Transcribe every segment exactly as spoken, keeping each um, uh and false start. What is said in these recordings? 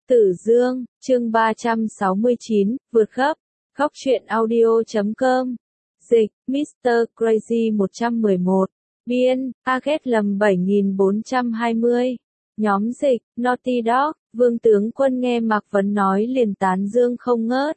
Tử Dương, chương ba trăm sáu mươi chín, vượt gấp, góc truyện audio chấm com. Dịch, mít tơ Crazy một trăm mười một. Biên, Target lầm bảy nghìn bốn trăm hai mươi. Nhóm dịch, Naughty Dog. Vương tướng quân nghe Mạc Vấn nói liền tán dương không ngớt.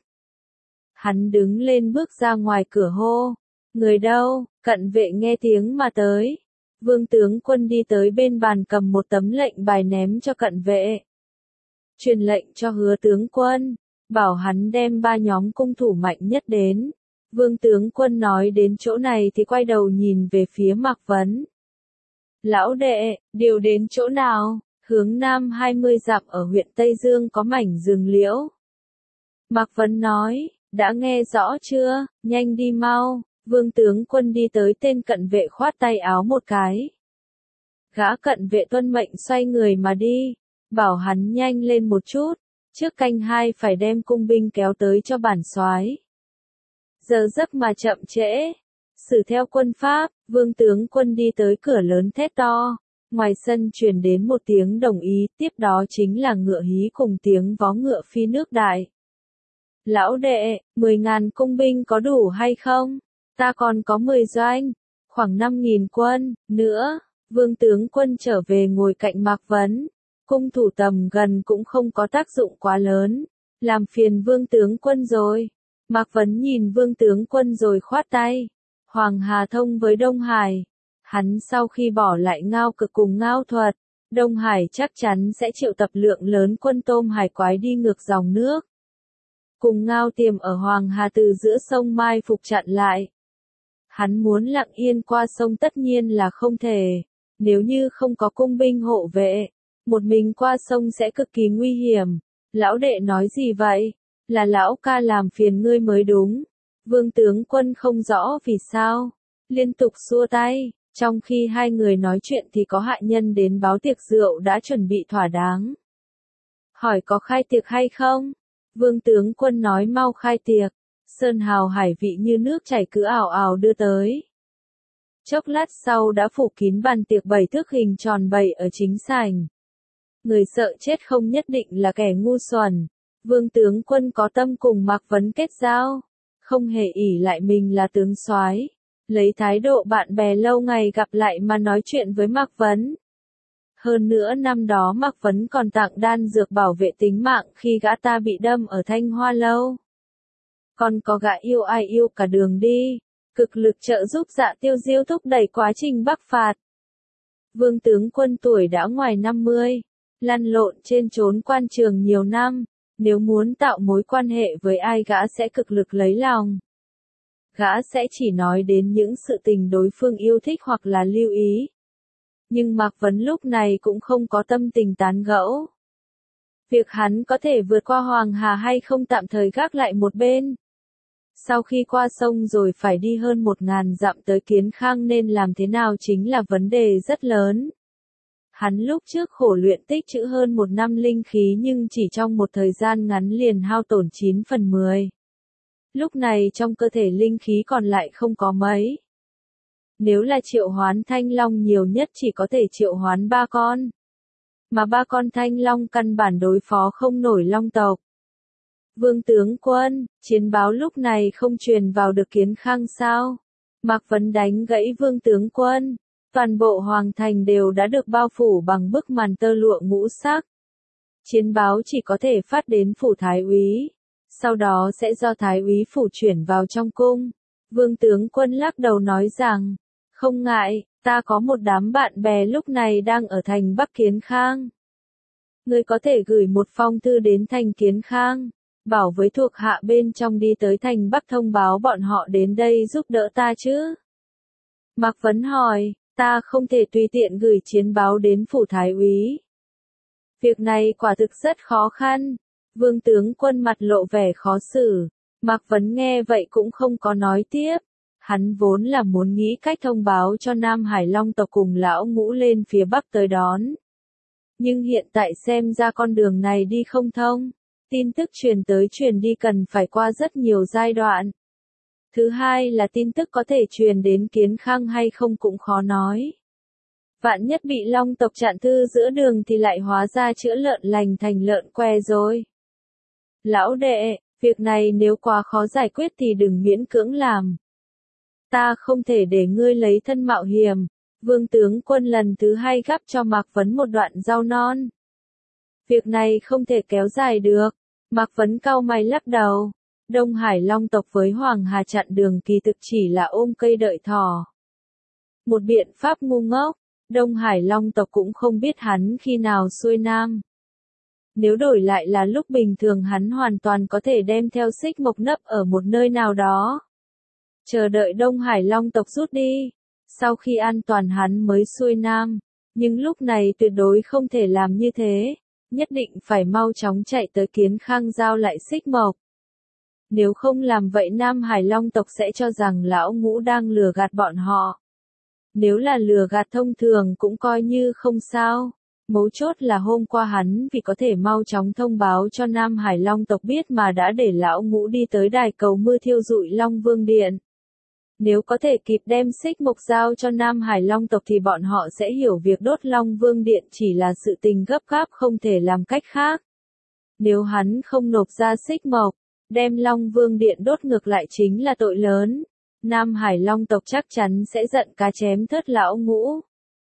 Hắn đứng lên bước ra ngoài cửa hô. Người đâu? Cận vệ nghe tiếng mà tới. Vương tướng quân đi tới bên bàn cầm một tấm lệnh bài ném cho cận vệ. Truyền lệnh cho Hứa tướng quân, bảo hắn đem ba nhóm cung thủ mạnh nhất đến. Vương tướng quân nói đến chỗ này thì quay đầu nhìn về phía Mạc Vấn. Lão đệ, điều đến chỗ nào? Hướng nam hai mươi dặm ở huyện Tây Dương có mảnh rừng liễu. Mạc Vấn nói, đã nghe rõ chưa, nhanh đi mau. Vương tướng quân đi tới tên cận vệ khoát tay áo một cái. Gã cận vệ tuân mệnh xoay người mà đi. Bảo hắn nhanh lên một chút, trước canh hai phải đem cung binh kéo tới cho bản soái. Giờ giấc mà chậm trễ. Xử theo quân pháp, vương tướng quân đi tới cửa lớn thét to. Ngoài sân truyền đến một tiếng đồng ý, tiếp đó chính là ngựa hí cùng tiếng vó ngựa phi nước đại. Lão đệ, mười ngàn cung binh có đủ hay không? Ta còn có mười doanh, khoảng năm nghìn quân, nữa. Vương tướng quân trở về ngồi cạnh Mạc Vấn. Cung thủ tầm gần cũng không có tác dụng quá lớn. Làm phiền vương tướng quân rồi. Mạc Vấn nhìn vương tướng quân rồi khoát tay. Hoàng Hà thông với Đông Hải. Hắn sau khi bỏ lại Ngao Cực cùng Ngao Thuật, Đông Hải chắc chắn sẽ triệu tập lượng lớn quân tôm hải quái đi ngược dòng nước. Cùng Ngao Tiềm ở Hoàng Hà từ giữa sông mai phục chặn lại. Hắn muốn lặng yên qua sông tất nhiên là không thể. Nếu như không có cung binh hộ vệ, một mình qua sông sẽ cực kỳ nguy hiểm. Lão đệ nói gì vậy? Là lão ca làm phiền ngươi mới đúng. Vương tướng quân không rõ vì sao. Liên tục xua tay. Trong khi hai người nói chuyện thì có hạ nhân đến báo tiệc rượu đã chuẩn bị thỏa đáng. Hỏi có khai tiệc hay không? Vương tướng quân nói mau khai tiệc. Sơn hào hải vị như nước chảy cứ ào ào đưa tới. Chốc lát sau đã phủ kín bàn tiệc bảy thước hình tròn bày ở chính sảnh. Người sợ chết không nhất định là kẻ ngu xuẩn. Vương tướng quân có tâm cùng Mạc Vấn kết giao, không hề ỷ lại mình là tướng soái, lấy thái độ bạn bè lâu ngày gặp lại mà nói chuyện với Mạc Vấn. Hơn nữa năm đó Mạc Vấn còn tặng đan dược bảo vệ tính mạng khi gã ta bị đâm ở Thanh Hoa Lâu. Còn có gã yêu ai yêu cả đường đi, cực lực trợ giúp Dạ Tiêu Diêu thúc đẩy quá trình bắc phạt. Vương tướng quân tuổi đã ngoài năm mươi. Lăn lộn trên chốn quan trường nhiều năm, nếu muốn tạo mối quan hệ với ai gã sẽ cực lực lấy lòng. Gã sẽ chỉ nói đến những sự tình đối phương yêu thích hoặc là lưu ý. Nhưng Mạc Vấn lúc này cũng không có tâm tình tán gẫu. Việc hắn có thể vượt qua Hoàng Hà hay không tạm thời gác lại một bên. Sau khi qua sông rồi phải đi hơn một ngàn dặm tới Kiến Khang nên làm thế nào chính là vấn đề rất lớn. Hắn lúc trước khổ luyện tích trữ hơn một năm linh khí nhưng chỉ trong một thời gian ngắn liền hao tổn chín phần mười. Lúc này trong cơ thể linh khí còn lại không có mấy. Nếu là triệu hoán thanh long nhiều nhất chỉ có thể triệu hoán ba con. Mà ba con thanh long căn bản đối phó không nổi long tộc. Vương tướng quân, chiến báo lúc này không truyền vào được Kiến Khang sao? Mạc Vấn đánh gãy vương tướng quân. Toàn bộ hoàng thành đều đã được bao phủ bằng bức màn tơ lụa ngũ sắc. Chiến báo chỉ có thể phát đến phủ thái úy. Sau đó sẽ do thái úy phủ chuyển vào trong cung. Vương tướng quân lắc đầu nói rằng, không ngại, ta có một đám bạn bè lúc này đang ở thành Bắc Kiến Khang. Ngươi có thể gửi một phong thư đến thành Kiến Khang, bảo với thuộc hạ bên trong đi tới thành Bắc thông báo bọn họ đến đây giúp đỡ ta chứ? Mạc Vấn hỏi. Ta không thể tùy tiện gửi chiến báo đến phủ thái úy. Việc này quả thực rất khó khăn. Vương tướng quân mặt lộ vẻ khó xử. Mạc Vấn nghe vậy cũng không có nói tiếp. Hắn vốn là muốn nghĩ cách thông báo cho Nam Hải Long tộc cùng lão ngũ lên phía Bắc tới đón. Nhưng hiện tại xem ra con đường này đi không thông. Tin tức truyền tới truyền đi cần phải qua rất nhiều giai đoạn. Thứ hai là tin tức có thể truyền đến Kiến Khang hay không cũng khó nói. Vạn nhất bị long tộc chặn thư giữa đường thì lại hóa ra chữa lợn lành thành lợn que rồi. Lão đệ, việc này nếu quá khó giải quyết thì đừng miễn cưỡng làm. Ta không thể để ngươi lấy thân mạo hiểm. Vương tướng quân lần thứ hai gắp cho Mạc Vấn một đoạn rau non. Việc này không thể kéo dài được. Mạc Vấn cau mày lắc đầu. Đông Hải Long tộc với Hoàng Hà chặn đường kỳ thực chỉ là ôm cây đợi thỏ. Một biện pháp ngu ngốc. Đông Hải Long tộc cũng không biết hắn khi nào xuôi nam. Nếu đổi lại là lúc bình thường hắn hoàn toàn có thể đem theo xích mộc nấp ở một nơi nào đó. Chờ đợi Đông Hải Long tộc rút đi. Sau khi an toàn hắn mới xuôi nam. Nhưng lúc này tuyệt đối không thể làm như thế. Nhất định phải mau chóng chạy tới Kiến Khang giao lại xích mộc. Nếu không làm vậy Nam Hải Long tộc sẽ cho rằng lão ngũ đang lừa gạt bọn họ. Nếu là lừa gạt thông thường cũng coi như không sao. Mấu chốt là hôm qua hắn vì có thể mau chóng thông báo cho Nam Hải Long tộc biết mà đã để lão ngũ đi tới đài cầu mưa thiêu rụi Long Vương Điện. Nếu có thể kịp đem xích mộc giao cho Nam Hải Long tộc thì bọn họ sẽ hiểu việc đốt Long Vương Điện chỉ là sự tình gấp gáp không thể làm cách khác. Nếu hắn không nộp ra xích mộc, đem Long Vương Điện đốt ngược lại chính là tội lớn. Nam Hải Long tộc chắc chắn sẽ giận cá chém thớt lão ngũ.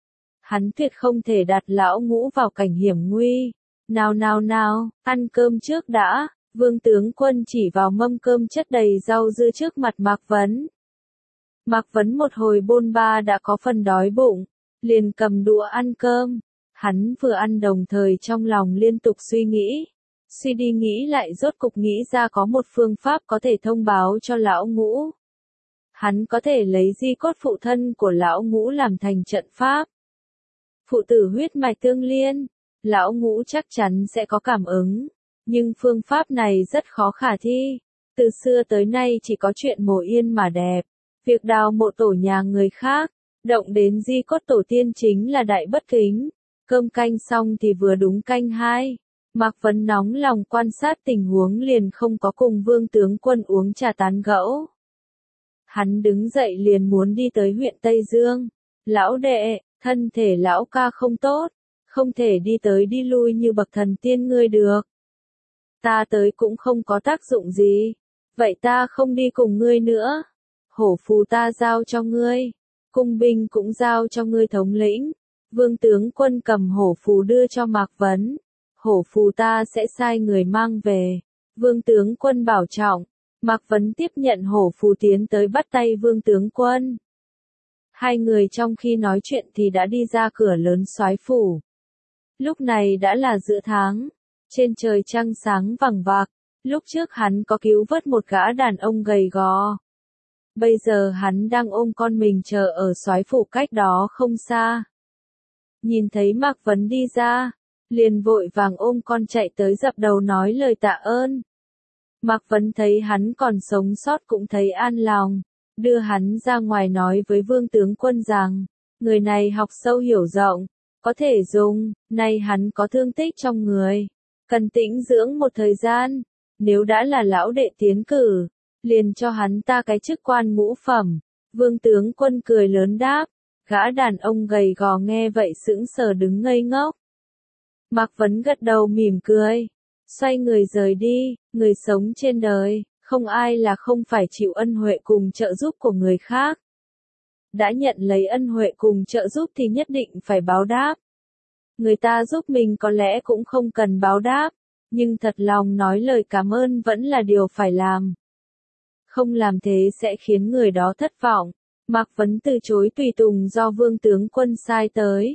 Hắn tuyệt không thể đặt lão ngũ vào cảnh hiểm nguy. Nào nào nào, ăn cơm trước đã. Vương tướng quân chỉ vào mâm cơm chất đầy rau dưa trước mặt Mạc Vấn. Mạc Vấn một hồi bôn ba đã có phần đói bụng, liền cầm đũa ăn cơm. Hắn vừa ăn đồng thời trong lòng liên tục suy nghĩ. Suy đi nghĩ lại rốt cục nghĩ ra có một phương pháp có thể thông báo cho lão ngũ. Hắn có thể lấy di cốt phụ thân của lão ngũ làm thành trận pháp. Phụ tử huyết mạch tương liên, lão ngũ chắc chắn sẽ có cảm ứng. Nhưng phương pháp này rất khó khả thi. Từ xưa tới nay chỉ có chuyện mồ yên mà đẹp. Việc đào mộ tổ nhà người khác, động đến di cốt tổ tiên chính là đại bất kính. Cơm canh xong thì vừa đúng canh hai. Mạc Vấn nóng lòng quan sát tình huống liền không có cùng Vương tướng quân uống trà tán gẫu. Hắn đứng dậy liền muốn đi tới huyện Tây Dương. Lão đệ, thân thể lão ca không tốt, không thể đi tới đi lui như bậc thần tiên ngươi được. Ta tới cũng không có tác dụng gì, vậy ta không đi cùng ngươi nữa. Hổ phù ta giao cho ngươi, cung binh cũng giao cho ngươi thống lĩnh. Vương tướng quân cầm hổ phù đưa cho Mạc Vấn. Hổ phù ta sẽ sai người mang về. Vương tướng quân bảo trọng. Mạc Vấn tiếp nhận hổ phù tiến tới bắt tay Vương tướng quân. Hai người trong khi nói chuyện thì đã đi ra cửa lớn soái phủ. Lúc này đã là giữa tháng. Trên trời trăng sáng vằng vặc. Lúc trước hắn có cứu vớt một gã đàn ông gầy gò. Bây giờ hắn đang ôm con mình chờ ở soái phủ cách đó không xa. Nhìn thấy Mạc Vấn đi ra, liền vội vàng ôm con chạy tới dập đầu nói lời tạ ơn. Mạc Vấn thấy hắn còn sống sót cũng thấy an lòng, đưa hắn ra ngoài nói với Vương tướng quân rằng, người này học sâu hiểu rộng, có thể dùng, nay hắn có thương tích trong người, cần tĩnh dưỡng một thời gian, nếu đã là lão đệ tiến cử, liền cho hắn ta cái chức quan ngũ phẩm. Vương tướng quân cười lớn đáp, gã đàn ông gầy gò nghe vậy sững sờ đứng ngây ngốc. Mạc Vấn gật đầu mỉm cười, xoay người rời đi. Người sống trên đời, không ai là không phải chịu ân huệ cùng trợ giúp của người khác. Đã nhận lấy ân huệ cùng trợ giúp thì nhất định phải báo đáp. Người ta giúp mình có lẽ cũng không cần báo đáp, nhưng thật lòng nói lời cảm ơn vẫn là điều phải làm. Không làm thế sẽ khiến người đó thất vọng. Mạc Vấn từ chối tùy tùng do Vương tướng quân sai tới.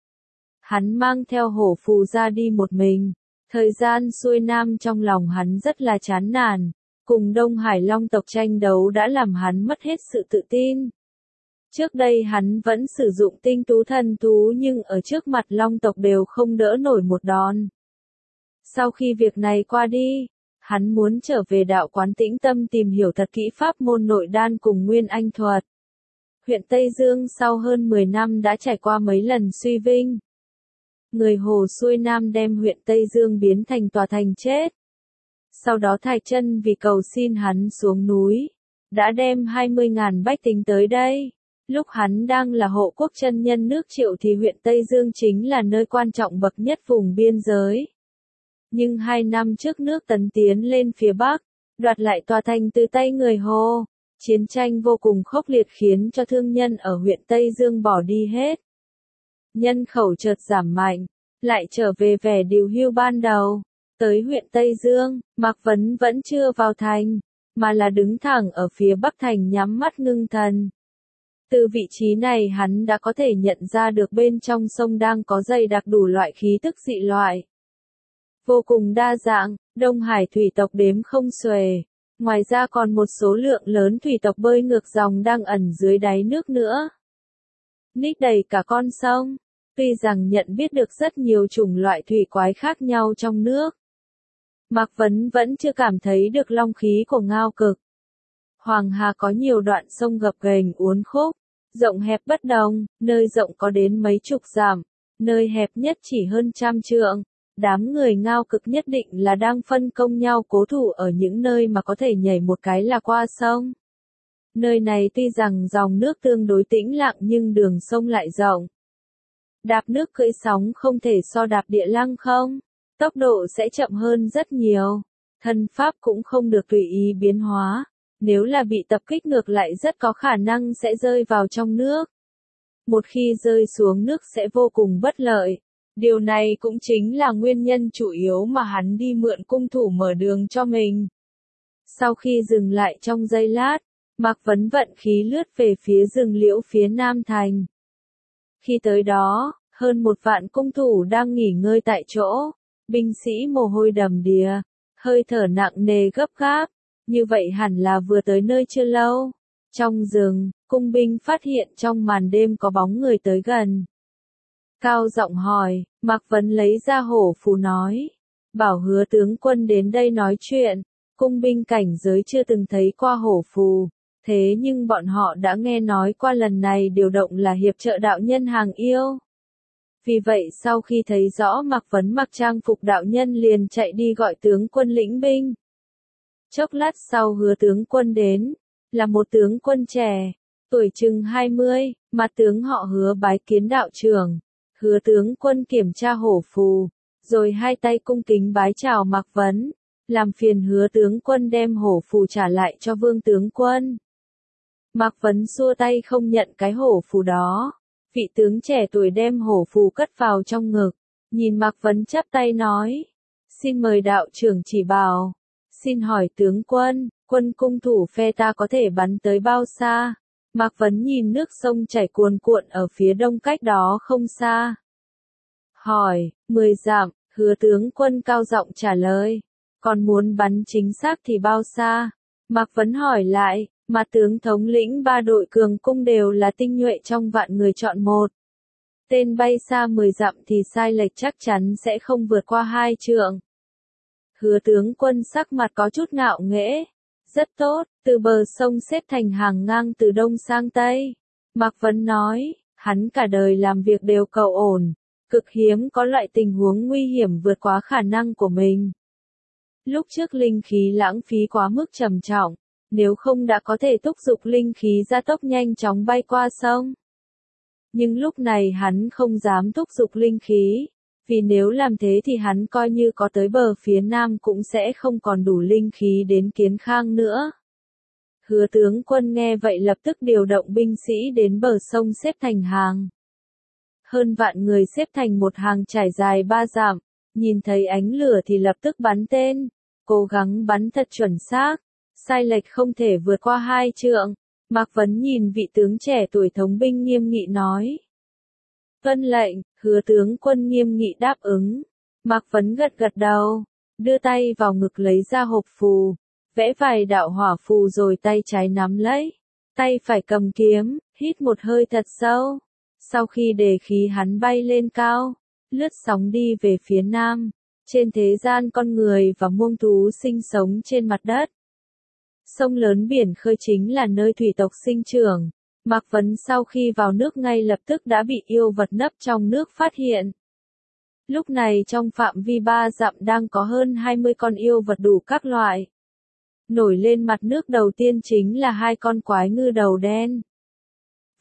Hắn mang theo hổ phù ra đi một mình. Thời gian xuôi nam trong lòng hắn rất là chán nản. Cùng Đông Hải Long tộc tranh đấu đã làm hắn mất hết sự tự tin. Trước đây hắn vẫn sử dụng tinh tú thần thú nhưng ở trước mặt Long tộc đều không đỡ nổi một đòn. Sau khi việc này qua đi, hắn muốn trở về đạo quán tĩnh tâm tìm hiểu thật kỹ pháp môn nội đan cùng nguyên anh thuật. Huyện Tây Dương sau hơn mười năm đã trải qua mấy lần suy vinh. Người Hồ xuôi nam đem huyện Tây Dương biến thành tòa thành chết. Sau đó Thạch Chân vì cầu xin hắn xuống núi, đã đem hai mươi ngàn bách tính tới đây. Lúc hắn đang là hộ quốc chân nhân nước Triệu thì huyện Tây Dương chính là nơi quan trọng bậc nhất vùng biên giới. Nhưng hai năm trước nước Tấn tiến lên phía Bắc, đoạt lại tòa thành từ tay người Hồ. Chiến tranh vô cùng khốc liệt khiến cho thương nhân ở huyện Tây Dương bỏ đi hết. Nhân khẩu chợt giảm mạnh, lại trở về vẻ điều hưu ban đầu. Tới huyện Tây Dương, Mạc Vấn vẫn chưa vào thành, mà là đứng thẳng ở phía Bắc thành nhắm mắt ngưng thần. Từ vị trí này hắn đã có thể nhận ra được bên trong sông đang có dày đặc đủ loại khí tức dị loại. Vô cùng đa dạng, Đông Hải thủy tộc đếm không xuể. Ngoài ra còn một số lượng lớn thủy tộc bơi ngược dòng đang ẩn dưới đáy nước nữa. Ních đầy cả con sông. Tuy rằng nhận biết được rất nhiều chủng loại thủy quái khác nhau trong nước, Mạc Vấn vẫn chưa cảm thấy được long khí của Ngao Cực. Hoàng Hà có nhiều đoạn sông gập ghềnh uốn khúc, rộng hẹp bất đồng, nơi rộng có đến mấy chục dặm, nơi hẹp nhất chỉ hơn trăm trượng. Đám người Ngao Cực nhất định là đang phân công nhau cố thủ ở những nơi mà có thể nhảy một cái là qua sông. Nơi này tuy rằng dòng nước tương đối tĩnh lặng nhưng đường sông lại rộng. Đạp nước cưỡi sóng không thể so đạp địa lăng không, tốc độ sẽ chậm hơn rất nhiều. Thân pháp cũng không được tùy ý biến hóa, nếu là bị tập kích ngược lại rất có khả năng sẽ rơi vào trong nước. Một khi rơi xuống nước sẽ vô cùng bất lợi. Điều này cũng chính là nguyên nhân chủ yếu mà hắn đi mượn cung thủ mở đường cho mình. Sau khi dừng lại trong giây lát, Mạc Vấn vận khí lướt về phía rừng liễu phía nam thành. Khi tới đó, hơn một vạn cung thủ đang nghỉ ngơi tại chỗ, binh sĩ mồ hôi đầm đìa, hơi thở nặng nề gấp gáp, như vậy hẳn là vừa tới nơi chưa lâu. Trong rừng, cung binh phát hiện trong màn đêm có bóng người tới gần. Cao giọng hỏi, Mạc Vấn lấy ra hổ phù nói, bảo Hứa tướng quân đến đây nói chuyện. Cung binh cảnh giới chưa từng thấy qua hổ phù, thế nhưng bọn họ đã nghe nói qua lần này điều động là hiệp trợ đạo nhân hàng yêu. Vì vậy sau khi thấy rõ Mạc Vấn mặc trang phục đạo nhân liền chạy đi gọi tướng quân lĩnh binh. Chốc lát sau Hứa tướng quân đến, là một tướng quân trẻ, tuổi chừng hai mươi, mặt tướng họ Hứa bái kiến đạo trưởng. Hứa tướng quân kiểm tra hổ phù, rồi hai tay cung kính bái chào Mạc Vấn, làm phiền Hứa tướng quân đem hổ phù trả lại cho Vương tướng quân. Mạc Vấn xua tay không nhận cái hổ phù đó. Vị tướng trẻ tuổi đem hổ phù cất vào trong ngực, nhìn Mạc Vấn chắp tay nói, xin mời đạo trưởng chỉ bảo. Xin hỏi tướng quân, quân cung thủ phe ta có thể bắn tới bao xa? Mạc Vấn nhìn nước sông chảy cuồn cuộn ở phía đông cách đó không xa. Hỏi, mười dặm, Hứa tướng quân cao giọng trả lời. Còn muốn bắn chính xác thì bao xa? Mạc Vấn hỏi lại, mà tướng thống lĩnh ba đội cường cung đều là tinh nhuệ trong vạn người chọn một. Tên bay xa mười dặm thì sai lệch chắc chắn sẽ không vượt qua hai trượng. Hứa tướng quân sắc mặt có chút ngạo nghễ. Rất tốt, từ bờ sông xếp thành hàng ngang từ đông sang tây. Mạc Vấn nói, hắn cả đời làm việc đều cầu ổn, cực hiếm có loại tình huống nguy hiểm vượt quá khả năng của mình. Lúc trước linh khí lãng phí quá mức trầm trọng, nếu không đã có thể thúc giục linh khí gia tốc nhanh chóng bay qua sông. Nhưng lúc này hắn không dám thúc giục linh khí, vì nếu làm thế thì hắn coi như có tới bờ phía nam cũng sẽ không còn đủ linh khí đến Kiến Khang nữa. Hứa tướng quân nghe vậy lập tức điều động binh sĩ đến bờ sông xếp thành hàng. Hơn vạn người xếp thành một hàng trải dài ba dặm, nhìn thấy ánh lửa thì lập tức bắn tên, cố gắng bắn thật chuẩn xác, sai lệch không thể vượt qua hai trượng. Mạc Vấn nhìn vị tướng trẻ tuổi thống binh nghiêm nghị nói. Vâng lệnh, Hứa tướng quân nghiêm nghị đáp ứng. Mạc Vấn gật gật đầu, đưa tay vào ngực lấy ra hộp phù, vẽ vài đạo hỏa phù rồi tay trái nắm lấy, tay phải cầm kiếm, hít một hơi thật sâu. Sau khi đề khí hắn bay lên cao, lướt sóng đi về phía nam. Trên thế gian con người và muông thú sinh sống trên mặt đất. Sông lớn biển khơi chính là nơi thủy tộc sinh trưởng. Mạc Vấn sau khi vào nước ngay lập tức đã bị yêu vật nấp trong nước phát hiện. Lúc này trong phạm vi ba dặm đang có hơn hai mươi con yêu vật đủ các loại. Nổi lên mặt nước đầu tiên chính là hai con quái ngư đầu đen.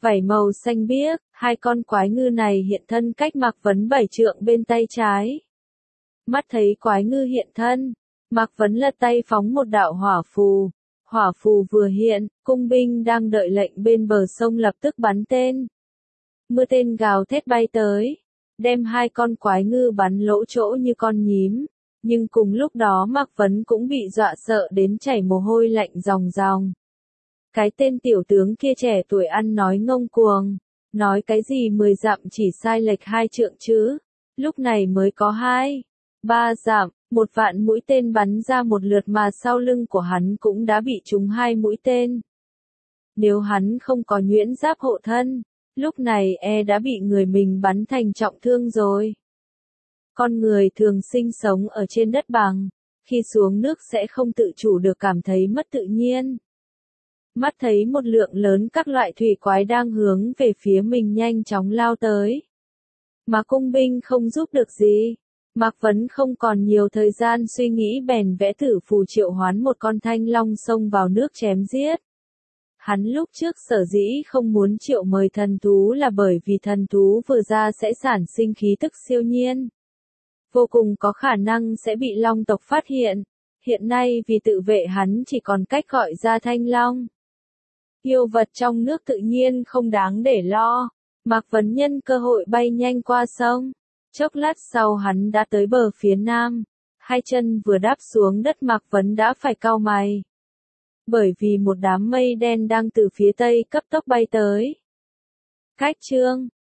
vảy màu xanh biếc, hai con quái ngư này hiện thân cách Mạc Vấn bảy trượng bên tay trái. Mắt thấy quái ngư hiện thân, Mạc Vấn lật tay phóng một đạo hỏa phù. Hỏa phù vừa hiện, cung binh đang đợi lệnh bên bờ sông lập tức bắn tên. Mưa tên gào thét bay tới, đem hai con quái ngư bắn lỗ chỗ như con nhím. Nhưng cùng lúc đó Mạc Vấn cũng bị dọa sợ đến chảy mồ hôi lạnh ròng ròng. Cái tên tiểu tướng kia trẻ tuổi ăn nói ngông cuồng, nói cái gì mười dặm chỉ sai lệch hai trượng chứ, lúc này mới có hai, ba dặm, một vạn mũi tên bắn ra một lượt mà sau lưng của hắn cũng đã bị trúng hai mũi tên. Nếu hắn không có nhuyễn giáp hộ thân, lúc này e đã bị người mình bắn thành trọng thương rồi. Con người thường sinh sống ở trên đất bằng, khi xuống nước sẽ không tự chủ được cảm thấy mất tự nhiên. Mắt thấy một lượng lớn các loại thủy quái đang hướng về phía mình nhanh chóng lao tới. Mà cung binh không giúp được gì. Mạc Vấn không còn nhiều thời gian suy nghĩ bèn vẽ thử phù triệu hoán một con thanh long xông vào nước chém giết. Hắn lúc trước sở dĩ không muốn triệu mời thần thú là bởi vì thần thú vừa ra sẽ sản sinh khí tức siêu nhiên. Vô cùng có khả năng sẽ bị long tộc phát hiện. Hiện nay vì tự vệ hắn chỉ còn cách gọi ra thanh long. Yêu vật trong nước tự nhiên không đáng để lo. Mạc Vấn nhân cơ hội bay nhanh qua sông. Chốc lát sau hắn đã tới bờ phía nam. Hai chân vừa đáp xuống đất Mạc Vấn đã phải cau mày. Bởi vì một đám mây đen đang từ phía tây cấp tốc bay tới. Cách chương